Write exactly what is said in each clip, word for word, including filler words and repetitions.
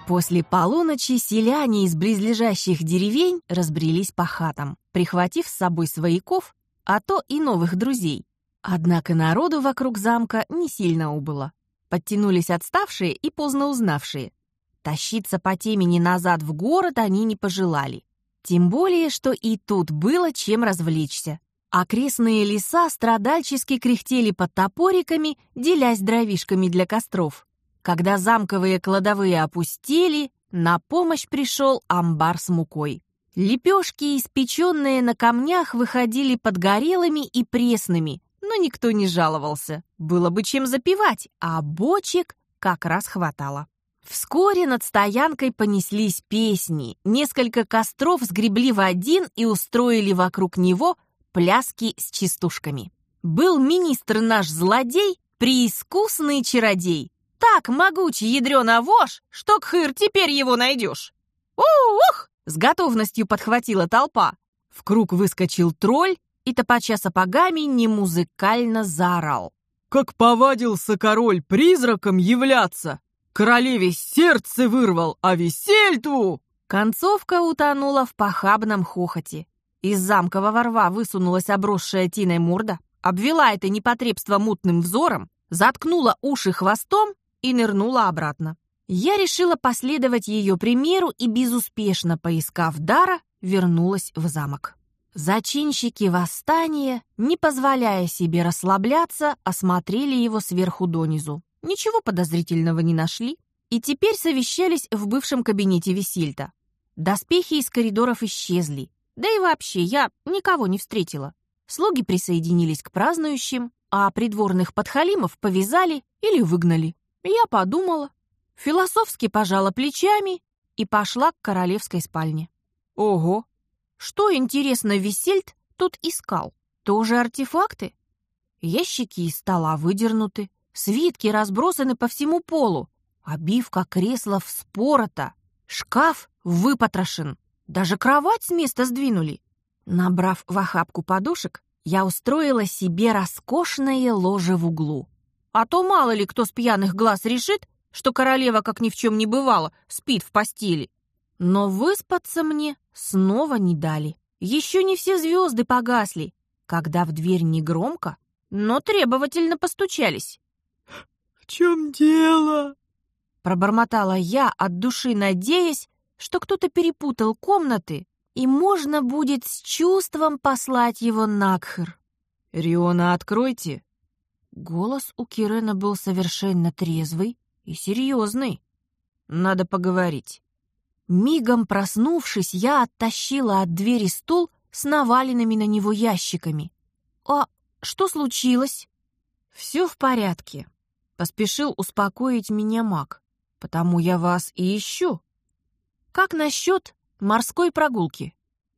После полуночи селяне из близлежащих деревень разбрелись по хатам, прихватив с собой свояков, а то и новых друзей. Однако народу вокруг замка не сильно убыло. Подтянулись отставшие и поздно узнавшие. Тащиться по темени назад в город они не пожелали. Тем более, что и тут было чем развлечься. Окрестные леса страдальчески кряхтели под топориками, делясь дровишками для костров. Когда замковые кладовые опустели, на помощь пришел амбар с мукой. Лепешки, испеченные на камнях, выходили подгорелыми и пресными, но никто не жаловался. Было бы чем запивать, а бочек как раз хватало. Вскоре над стоянкой понеслись песни. Несколько костров сгребли в один и устроили вокруг него пляски с частушками. Был министр наш злодей, преискусный чародей. Так могучий ядрёна вошь, что, кхыр, теперь его найдешь. «Ух!» — с готовностью подхватила толпа. В круг выскочил тролль и, топача сапогами, немузыкально заорал. «Как повадился король призраком являться! Королеве сердце вырвал, а весельтву!» Концовка утонула в похабном хохоте. Из замкового рва высунулась обросшая тиной морда, обвела это непотребство мутным взором, заткнула уши хвостом и нырнула обратно. Я решила последовать ее примеру и, безуспешно поискав дара, вернулась в замок. Зачинщики восстания, не позволяя себе расслабляться, осмотрели его сверху донизу. Ничего подозрительного не нашли и теперь совещались в бывшем кабинете Весельта. Доспехи из коридоров исчезли, да и вообще я никого не встретила. Слуги присоединились к празднующим, а придворных подхалимов повязали или выгнали. Я подумала, философски пожала плечами и пошла к королевской спальне. Ого! Что, интересно, Весельт тут искал? Тоже артефакты? Ящики из стола выдернуты, свитки разбросаны по всему полу, обивка кресла вспорота, шкаф выпотрошен, даже кровать с места сдвинули. Набрав в охапку подушек, я устроила себе роскошное ложе в углу. А то мало ли кто с пьяных глаз решит, что королева, как ни в чем не бывало, спит в постели. Но выспаться мне снова не дали. Еще не все звезды погасли, когда в дверь негромко, но требовательно постучались. «В чем дело?» Пробормотала я, от души надеясь, что кто-то перепутал комнаты, и можно будет с чувством послать его на кхыр. «Риона, откройте!» Голос у Кирена был совершенно трезвый и серьезный. «Надо поговорить». Мигом проснувшись, я оттащила от двери стул с наваленными на него ящиками. «А что случилось?» «Все в порядке», — поспешил успокоить меня маг. «Потому я вас и ищу. Как насчет морской прогулки?»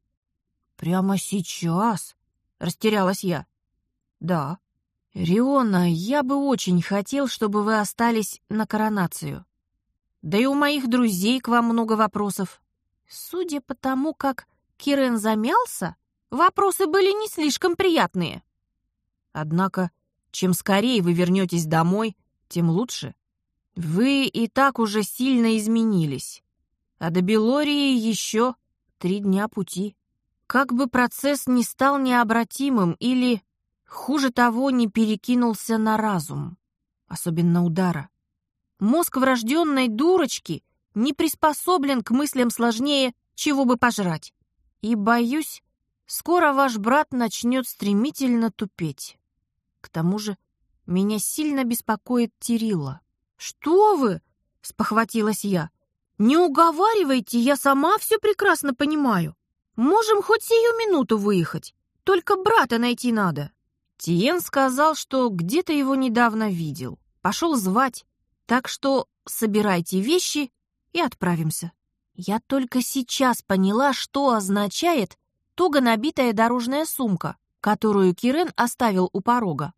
«Прямо сейчас?» — растерялась я. «Да. Риона, я бы очень хотел, чтобы вы остались на коронацию. Да и у моих друзей к вам много вопросов. Судя по тому, как Кирен замялся, вопросы были не слишком приятные. Однако, чем скорее вы вернетесь домой, тем лучше. Вы и так уже сильно изменились. А до Белории еще три дня пути. Как бы процесс не стал необратимым или, хуже того, не перекинулся на разум, особенно удара. Мозг врожденной дурочки не приспособлен к мыслям сложнее, чего бы пожрать. И, боюсь, скоро ваш брат начнет стремительно тупеть. К тому же меня сильно беспокоит Тирилла. «Что вы?» — спохватилась я. «Не уговаривайте, я сама все прекрасно понимаю. Можем хоть сию минуту выехать, только брата найти надо». Тиен сказал, что где-то его недавно видел. Пошел звать. Так что собирайте вещи и отправимся. Я только сейчас поняла, что означает туго набитая дорожная сумка, которую Кирен оставил у порога.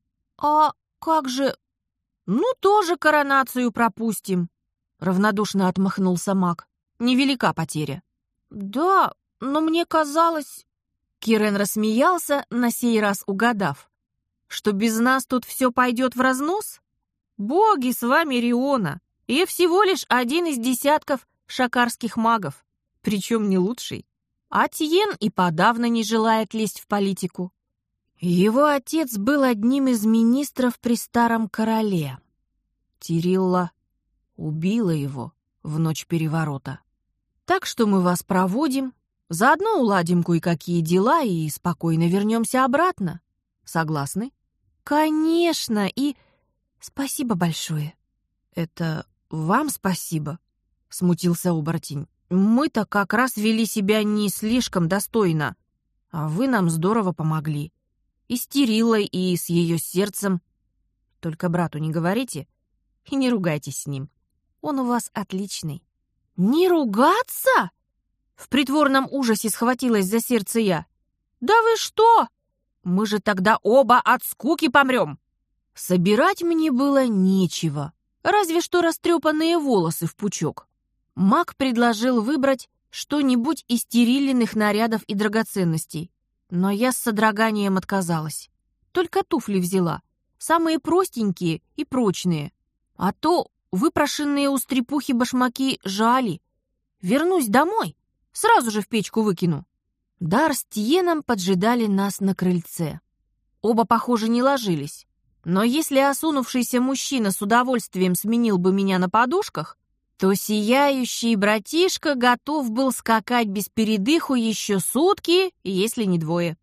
«А как же...» «Ну, тоже коронацию пропустим», — равнодушно отмахнулся маг. «Невелика потеря». «Да, но мне казалось...» Кирен рассмеялся, на сей раз угадав. «Что без нас тут все пойдет в разнос? Боги с вами, Риона! и всего лишь один из десятков шакарских магов, причем не лучший. А Тиен и подавно не желает лезть в политику. Его отец был одним из министров при старом короле. Тирилла убила его в ночь переворота. Так что мы вас проводим, заодно уладим кое-какие дела и спокойно вернемся обратно. Согласны? Конечно, и спасибо большое. Это вам спасибо, смутился оборотень. Мы-то как раз вели себя не слишком достойно, а вы нам здорово помогли. И с Тириллой, и с ее сердцем. Только брату не говорите и не ругайтесь с ним. Он у вас отличный. Не ругаться? В притворном ужасе схватилась за сердце я. Да вы что? Мы же тогда оба от скуки помрем. Собирать мне было нечего, разве что растрепанные волосы в пучок. Маг предложил выбрать что-нибудь из Тириллиных нарядов и драгоценностей, но я с содроганием отказалась. Только туфли взяла, самые простенькие и прочные. А то выпрошенные у стрепухи башмаки жали. Вернусь домой, сразу же в печку выкину. Дар с Тиеном поджидали нас на крыльце. Оба, похоже, не ложились. Но если осунувшийся мужчина с удовольствием сменил бы меня на подушках, то сияющий братишка готов был скакать без передыху еще сутки, если не двое.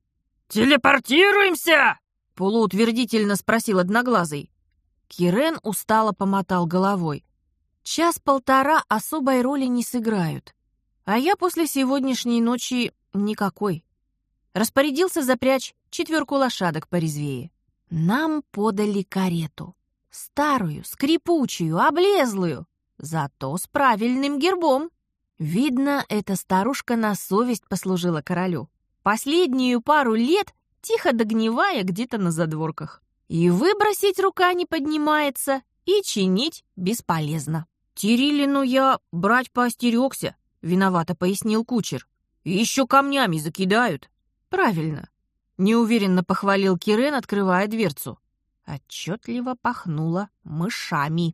«Телепортируемся?» — полуутвердительно спросил Одноглазый. Кирен устало помотал головой. Час-полтора особой роли не сыграют, а я после сегодняшней ночи никакой. Распорядился запрячь четверку лошадок порезвее. Нам подали карету. Старую, скрипучую, облезлую, зато с правильным гербом. Видно, эта старушка на совесть послужила королю. Последнюю пару лет тихо догнивая где-то на задворках. И выбросить рука не поднимается, и чинить бесполезно. Тириллину я брать поостерегся, виновато пояснил кучер. Еще камнями закидают. Правильно. Неуверенно похвалил Кирен, открывая дверцу. Отчетливо пахнуло мышами.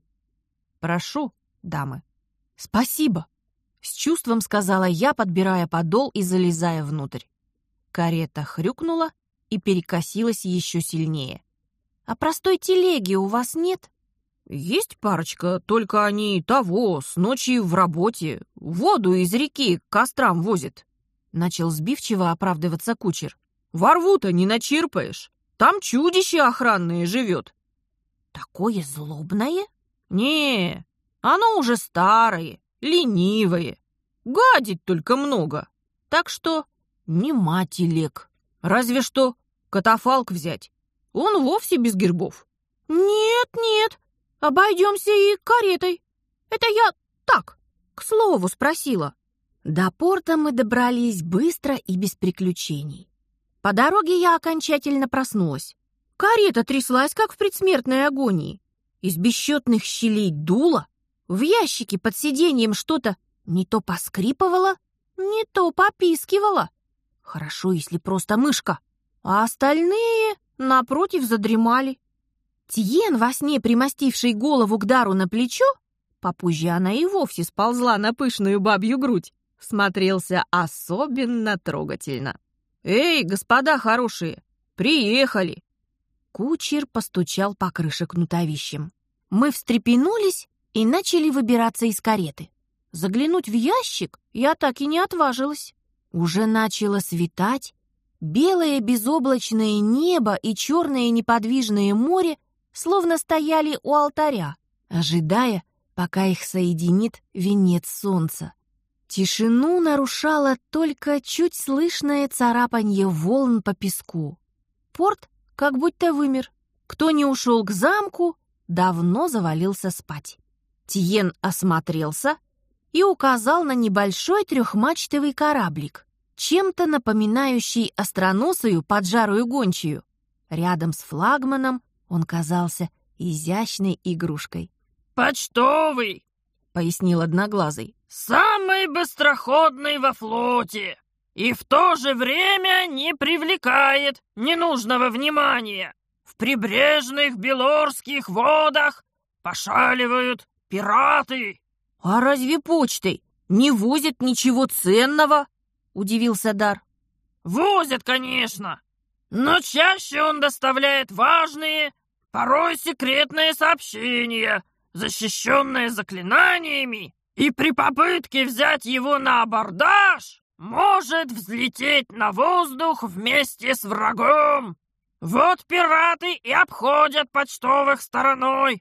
Прошу, дамы. Спасибо. С чувством сказала я, подбирая подол и залезая внутрь. Карета хрюкнула и перекосилась еще сильнее. А простой телеги у вас нет? Есть парочка, только они того, с ночи в работе. Воду из реки к кострам возят. Начал сбивчиво оправдываться кучер. Во рву-то не начирпаешь. Там чудище охранное живет. Такое злобное? Не, оно уже старое, ленивое. Гадить только много. Так что нема телег. Разве что катафалк взять. Он вовсе без гербов. Нет, нет, обойдемся и каретой. Это я так, к слову спросила. До порта мы добрались быстро и без приключений. По дороге я окончательно проснулась. Карета тряслась, как в предсмертной агонии. Из бесчетных щелей дуло. В ящике под сиденьем что-то не то поскрипывало, не то попискивало. Хорошо, если просто мышка. А остальные, напротив, задремали. Тиен, во сне примостивший голову к Дару на плечо, попозже она и вовсе сползла на пышную бабью грудь, смотрелся особенно трогательно. «Эй, господа хорошие, приехали!» Кучер постучал по крыше кнутовищем. Мы встрепенулись и начали выбираться из кареты. Заглянуть в ящик я так и не отважилась. Уже начало светать. Белое безоблачное небо и черное неподвижное море словно стояли у алтаря, ожидая, пока их соединит венец солнца. Тишину нарушало только чуть слышное царапанье волн по песку. Порт как будто вымер. Кто не ушел к замку, давно завалился спать. Тиен осмотрелся и указал на небольшой трехмачтовый кораблик, чем-то напоминающий остроносую поджарую гончую. Рядом с флагманом он казался изящной игрушкой. «Почтовый!» — пояснил Одноглазый. «Самый быстроходный во флоте и в то же время не привлекает ненужного внимания. В прибрежных белорских водах пошаливают пираты!» «А разве почтой не возят ничего ценного?» — удивился Дар. «Возят, конечно, но чаще он доставляет важные, порой секретные сообщения, защищенные заклинаниями, и при попытке взять его на абордаж может взлететь на воздух вместе с врагом. Вот пираты и обходят почтовых стороной.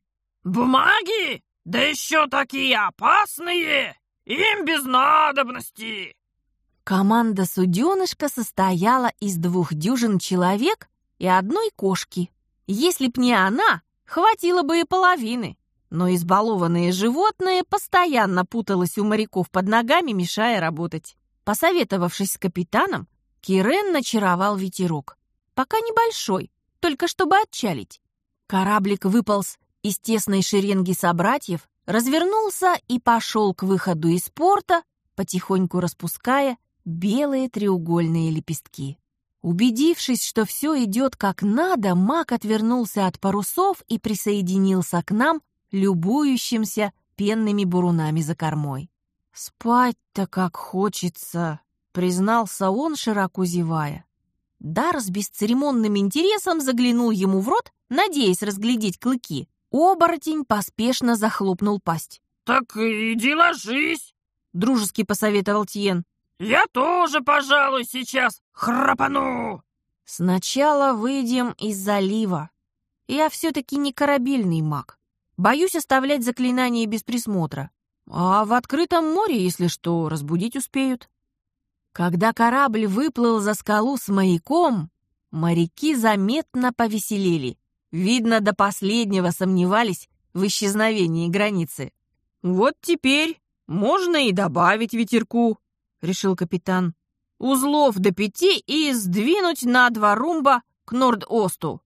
Бумаги, да еще такие опасные, им без надобности». Команда «Суденышка» состояла из двух дюжин человек и одной кошки. Если б не она, хватило бы и половины. Но избалованное животное постоянно путалось у моряков под ногами, мешая работать. Посоветовавшись с капитаном, Кирен начаровал ветерок. Пока небольшой, только чтобы отчалить. Кораблик выполз из тесной шеренги собратьев, развернулся и пошел к выходу из порта, потихоньку распуская белые треугольные лепестки. Убедившись, что все идет как надо, маг отвернулся от парусов и присоединился к нам, любующимся пенными бурунами за кормой. «Спать-то как хочется», — признался он, широко зевая. Дар с бесцеремонным интересом заглянул ему в рот, надеясь разглядеть клыки. Оборотень поспешно захлопнул пасть. «Так иди ложись», — дружески посоветовал Тьен. «Я тоже, пожалуй, сейчас храпану». «Сначала выйдем из залива. Я все-таки не корабельный маг. Боюсь оставлять заклинания без присмотра. А в открытом море, если что, разбудить успеют». Когда корабль выплыл за скалу с маяком, моряки заметно повеселели. Видно, до последнего сомневались в исчезновении границы. «Вот теперь можно и добавить ветерку», — решил капитан. «Узлов до пяти и сдвинуть на два румба к Норд-Осту.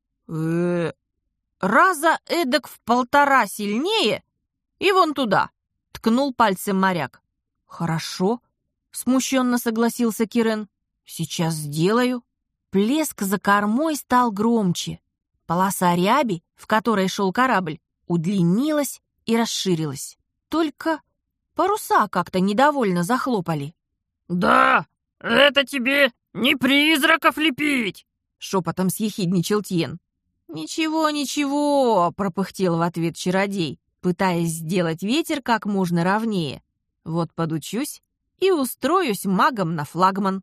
э Раза эдак в полтора сильнее и вон туда», — ткнул пальцем моряк. «Хорошо», — смущенно согласился Кирен. «Сейчас сделаю». Плеск за кормой стал громче. Полоса ряби, в которой шел корабль, удлинилась и расширилась. Только паруса как-то недовольно захлопали. «Да, это тебе не призраков лепить!» — шепотом съехидничал Тьен. «Ничего, ничего!» — пропыхтел в ответ чародей, пытаясь сделать ветер как можно ровнее. «Вот подучусь и устроюсь магом на флагман».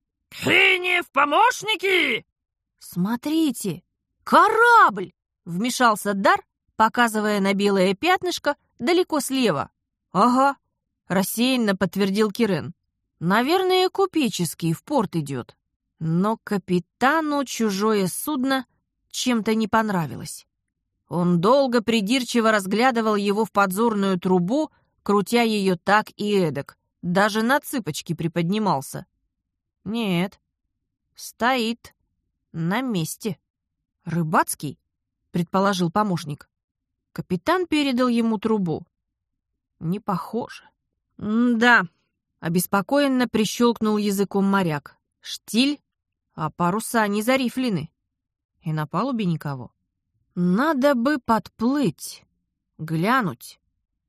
«Хини в помощники!» «Смотрите, корабль!» — вмешался Дар, показывая на белое пятнышко далеко слева. «Ага», — рассеянно подтвердил Кирен. «Наверное, купеческий в порт идет». Но капитану чужое судно чем-то не понравилось. Он долго придирчиво разглядывал его в подзорную трубу, крутя ее так и эдак, даже на цыпочки приподнимался. «Нет, стоит на месте». «Рыбацкий?» — предположил помощник. Капитан передал ему трубу. «Не похоже». «Да», — обеспокоенно прищелкнул языком моряк. «Штиль, а паруса не зарифлены. И на палубе никого. Надо бы подплыть, глянуть».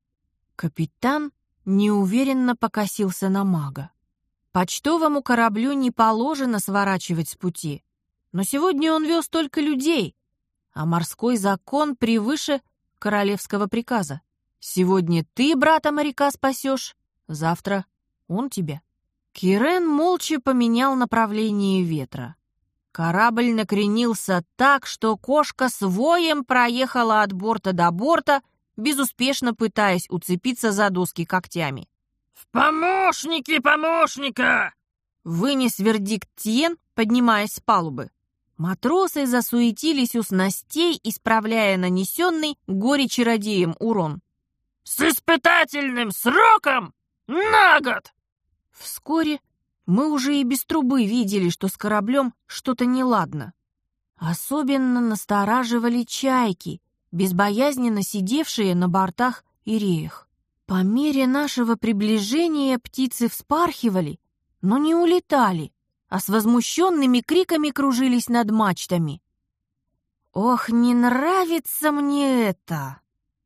Капитан неуверенно покосился на мага. Почтовому кораблю не положено сворачивать с пути. Но сегодня он вез только людей, а морской закон превыше королевского приказа. Сегодня ты брата моряка спасешь, завтра он тебя. Кирен молча поменял направление ветра. Корабль накренился так, что кошка с воем проехала от борта до борта, безуспешно пытаясь уцепиться за доски когтями. «В помощники помощника!» — вынес вердикт Тьен, поднимаясь с палубы. Матросы засуетились у снастей, исправляя нанесенный горе-чародеем урон. «С испытательным сроком на год!» Вскоре мы уже и без трубы видели, что с кораблем что-то неладно. Особенно настораживали чайки, безбоязненно сидевшие на бортах и реях. По мере нашего приближения птицы вспархивали, но не улетали, а с возмущенными криками кружились над мачтами. «Ох, не нравится мне это!»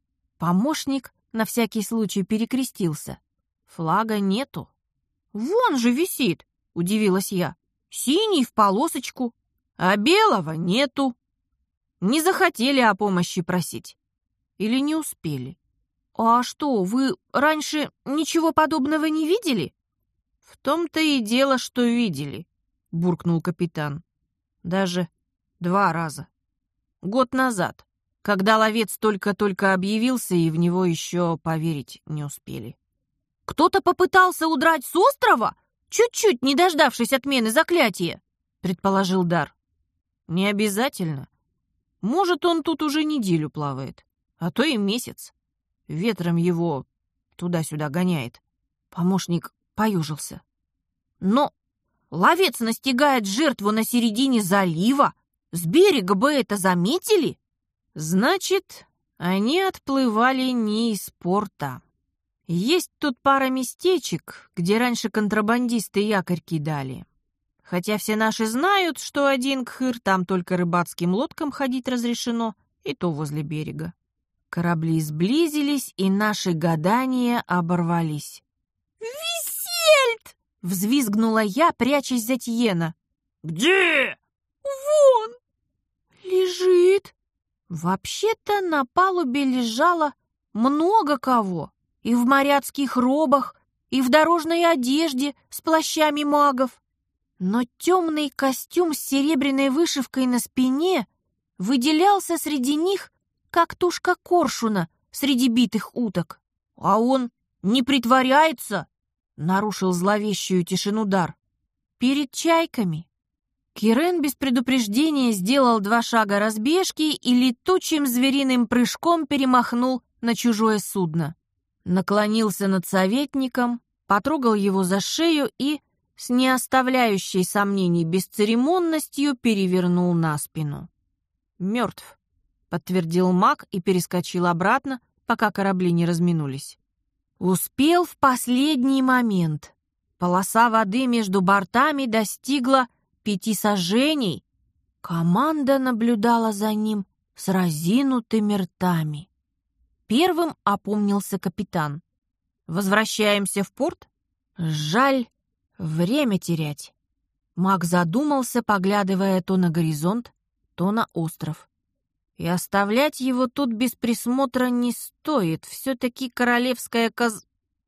Помощник на всякий случай перекрестился. Флага нету. «Вон же висит!» — удивилась я. «Синий в полосочку, а белого нету». Не захотели о помощи просить. Или не успели. «А что, вы раньше ничего подобного не видели?» «В том-то и дело, что видели», — буркнул капитан. «Даже два раза. Год назад, когда ловец только-только объявился, и в него еще поверить не успели». «Кто-то попытался удрать с острова, чуть-чуть не дождавшись отмены заклятия», — предположил Дар. «Не обязательно. Может, он тут уже неделю плавает, а то и месяц. Ветром его туда-сюда гоняет». Помощник поюжился. «Но ловец настигает жертву на середине залива. С берега бы это заметили?» «Значит, они отплывали не из порта. Есть тут пара местечек, где раньше контрабандисты якорь кидали. Хотя все наши знают, что один кхыр, там только рыбацким лодкам ходить разрешено, и то возле берега». Корабли сблизились, и наши гадания оборвались. «Висельд!» — взвизгнула я, прячась за Тьена. «Где?» «Вон!» «Лежит!» Вообще-то на палубе лежало много кого. И в моряцких робах, и в дорожной одежде с плащами магов. Но темный костюм с серебряной вышивкой на спине выделялся среди них, как тушка коршуна среди битых уток. «А он не притворяется!» — нарушил зловещую тишину Дар. «Перед чайками». Кирен без предупреждения сделал два шага разбежки и летучим звериным прыжком перемахнул на чужое судно. Наклонился над советником, потрогал его за шею и, с не оставляющей сомнений бесцеремонностью, перевернул на спину. «Мертв», — подтвердил маг и перескочил обратно, пока корабли не разминулись. Успел в последний момент. Полоса воды между бортами достигла пяти саженей. Команда наблюдала за ним с разинутыми ртами. Первым опомнился капитан. «Возвращаемся в порт? Жаль время терять». Маг задумался, поглядывая то на горизонт, то на остров. И оставлять его тут без присмотра не стоит. Все-таки королевская коз...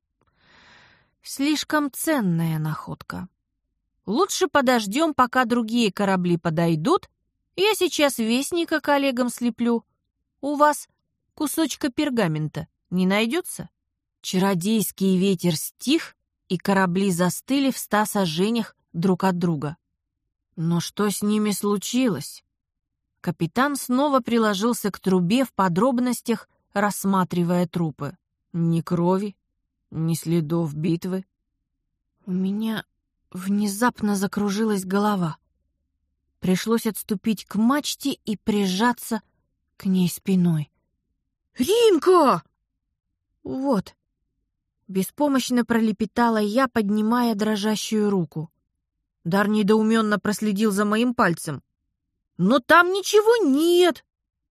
Слишком ценная находка. Лучше подождем, пока другие корабли подойдут. Я сейчас вестника коллегам слеплю. У вас кусочка пергамента не найдется?» Чародейский ветер стих, и корабли застыли в ста саженях друг от друга. Но что с ними случилось? Капитан снова приложился к трубе в подробностях, рассматривая трупы. Ни крови, ни следов битвы. У меня внезапно закружилась голова. Пришлось отступить к мачте и прижаться к ней спиной. «Ринка!» «Вот», — беспомощно пролепетала я, поднимая дрожащую руку. Дар недоуменно проследил за моим пальцем. «Но там ничего нет!»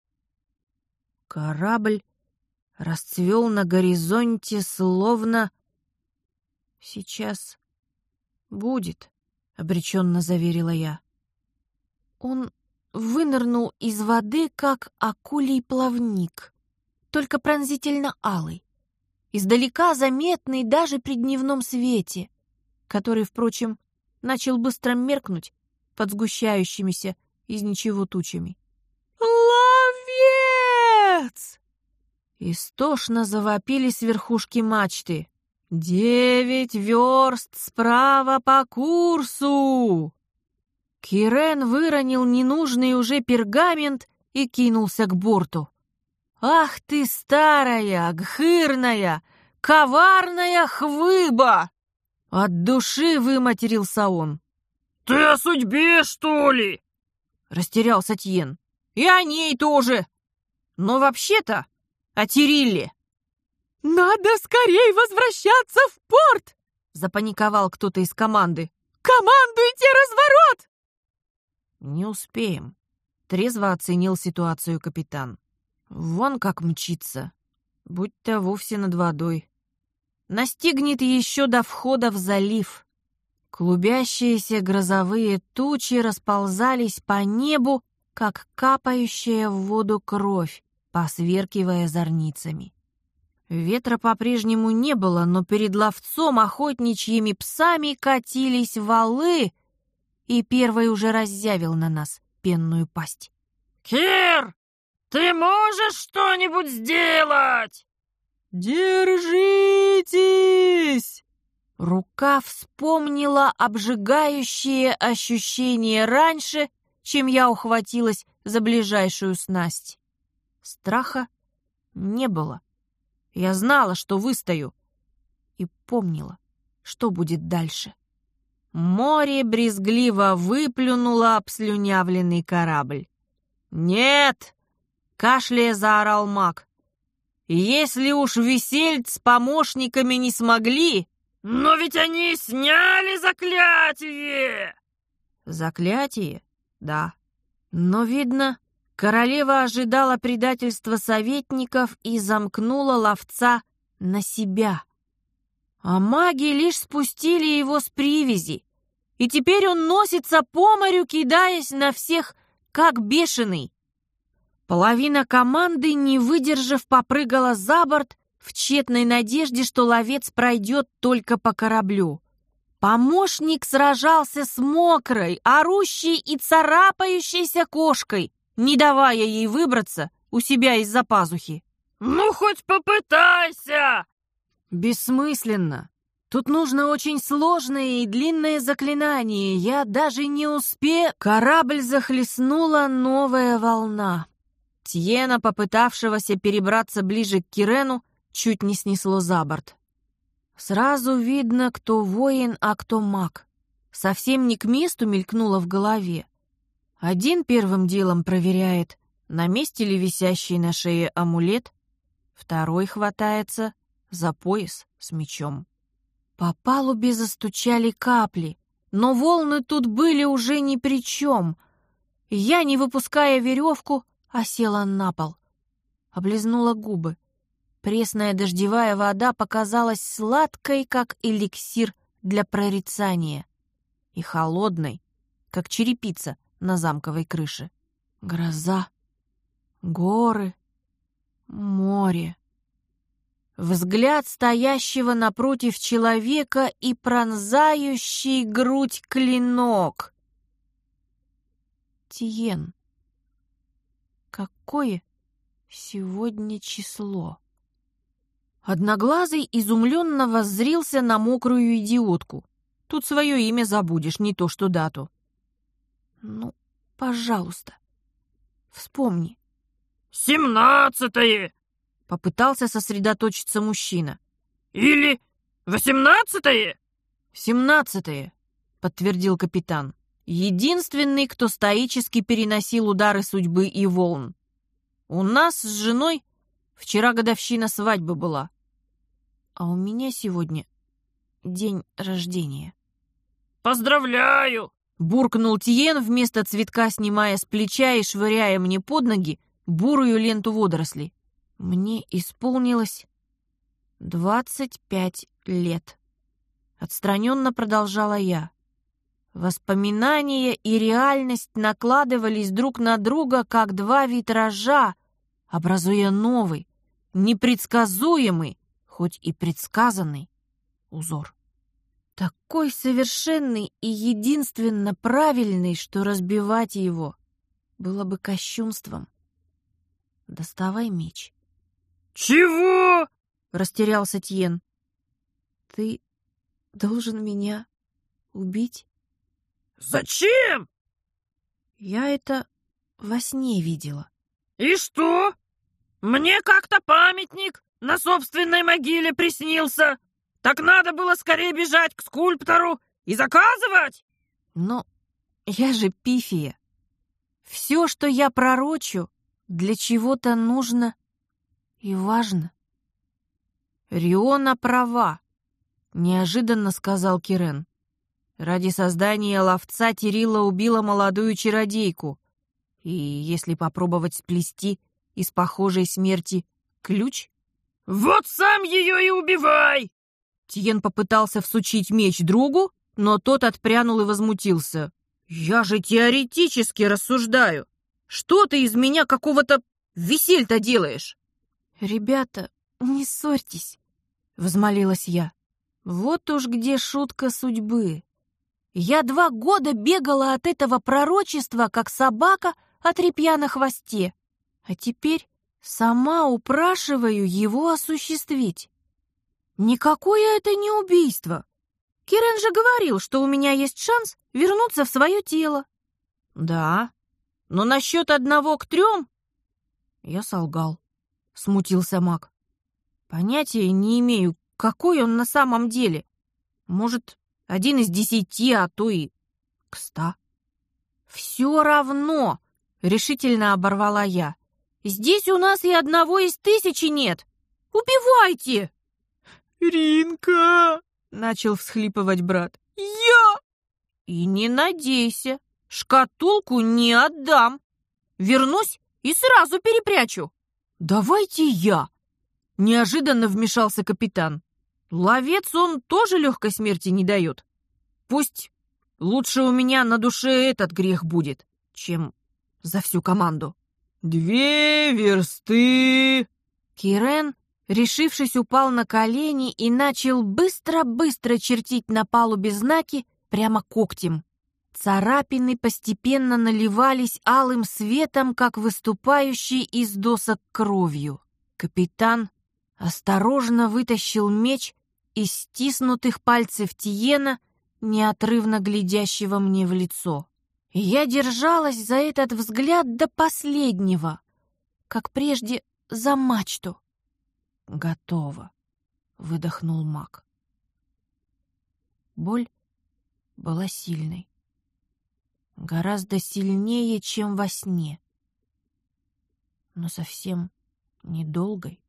Корабль расцвел на горизонте, словно... «Сейчас будет», — обреченно заверила я. Он вынырнул из воды, как акулий плавник, только пронзительно алый, издалека заметный даже при дневном свете, который, впрочем, начал быстро меркнуть под сгущающимися из ничего тучами. «Ловец!» Истошно завопили с верхушки мачты. «Девять верст справа по курсу!» Кирен выронил ненужный уже пергамент и кинулся к борту. «Ах ты, старая, гхырная, коварная хвыба!» От души выматерился он. «Ты о судьбе, что ли?» Растерялся Тьен. «И о ней тоже. Но вообще-то о Тирилле». «Надо скорей возвращаться в порт!» Запаниковал кто-то из команды. «Командуйте разворот!» «Не успеем», — трезво оценил ситуацию капитан. «Вон как мчится. будь-то вовсе над водой. Настигнет еще до входа в залив. Клубящиеся грозовые тучи расползались по небу, как капающая в воду кровь, посверкивая зорницами. Ветра по-прежнему не было, но перед ловцом охотничьими псами катились валы, и первый уже разъявил на нас пенную пасть. «Кир, ты можешь что-нибудь сделать?» Держитесь! Рука вспомнила обжигающее ощущение раньше, чем я ухватилась за ближайшую снасть. Страха не было. Я знала, что выстою, и помнила, что будет дальше. Море брезгливо выплюнуло обслюнявленный корабль. «Нет!» — кашляя заорал маг. «Если уж весельд с помощниками не смогли...» «Но ведь они сняли заклятие!» «Заклятие? Да. Но, видно, королева ожидала предательства советников и замкнула ловца на себя. А маги лишь спустили его с привязи, и теперь он носится по морю, кидаясь на всех, как бешеный. Половина команды, не выдержав, попрыгала за борт в тщетной надежде, что ловец пройдет только по кораблю. Помощник сражался с мокрой, орущей и царапающейся кошкой, не давая ей выбраться у себя из-за пазухи. «Ну, хоть попытайся!» Бессмысленно. Тут нужно очень сложное и длинное заклинание. Я даже не успе... Корабль захлестнула новая волна. Тьена, попытавшегося перебраться ближе к Кирену, чуть не снесло за борт. Сразу видно, кто воин, а кто маг. Совсем не к месту мелькнуло в голове. Один первым делом проверяет, на месте ли висящий на шее амулет, второй хватается за пояс с мечом. По палубе застучали капли, но волны тут были уже ни при чем. Я, не выпуская веревку, осела на пол. Облизнула губы. Пресная дождевая вода показалась сладкой, как эликсир для прорицания, и холодной, как черепица на замковой крыше. Гроза, горы, море. Взгляд стоящего напротив человека и пронзающий грудь клинок. Тиен. Какое сегодня число? Одноглазый изумленно воззрился на мокрую идиотку. Тут свое имя забудешь, не то что дату. Ну, пожалуйста, вспомни. «Семнадцатое!» — попытался сосредоточиться мужчина. «Или восемнадцатое?» «Семнадцатое», — подтвердил капитан. Единственный, кто стоически переносил удары судьбы и волн. У нас с женой вчера годовщина свадьбы была, а у меня сегодня день рождения. «Поздравляю!» — буркнул Тиен вместо цветка, снимая с плеча и швыряя мне под ноги бурую ленту водорослей. Мне исполнилось двадцать пять лет. Отстраненно продолжала я. Воспоминания и реальность накладывались друг на друга, как два витража, образуя новый, непредсказуемый, хоть и предсказанный узор. Такой совершенный и единственно правильный, что разбивать его было бы кощунством. Доставай меч. «Чего?» — растерялся Тьен. Ты должен меня убить? «Зачем?» Я это во сне видела. «И что? Мне как-то памятник на собственной могиле приснился. Так надо было скорее бежать к скульптору и заказывать?» Но я же пифия. Все, что я пророчу, для чего-то нужно и важно. Риона права, неожиданно сказал Кирен. Ради создания ловца Тирилла убила молодую чародейку. И если попробовать сплести из похожей смерти ключ, Вот сам ее и убивай!» Тиен попытался всучить меч другу, но тот отпрянул и возмутился. «Я же теоретически рассуждаю. Что ты из меня какого-то веселья делаешь?» «Ребята, не ссорьтесь», — взмолилась я. «Вот уж где шутка судьбы. Я два года бегала от этого пророчества, как собака от репья на хвосте, а теперь сама упрашиваю его осуществить. Никакое это не убийство. Кирен же говорил, что у меня есть шанс вернуться в свое тело». «Да, но насчет одного к трем...» Я солгал. Смутился маг. «Понятия не имею, какой он на самом деле. Может, один из десяти, а то и к ста». «Все равно», — решительно оборвала я. «Здесь у нас и одного из тысячи нет. Убивайте!» Ринка! Начал всхлипывать брат. Я! «И не надейся, шкатулку не отдам. Вернусь и сразу перепрячу». «Давайте я!» Неожиданно вмешался капитан. «Ловец он тоже легкой смерти не дает. Пусть лучше у меня на душе этот грех будет, чем за всю команду». Две версты! Кирен, решившись, упал на колени и начал быстро-быстро чертить на палубе знаки прямо когтем. Царапины постепенно наливались алым светом, как выступающий из досок кровью. Капитан осторожно вытащил меч из стиснутых пальцев Тиена, неотрывно глядящего мне в лицо. И я держалась за этот взгляд до последнего, как прежде за мачту. «Готово», — выдохнул маг. Боль была сильной. Гораздо сильнее, чем во сне, но совсем недолгой.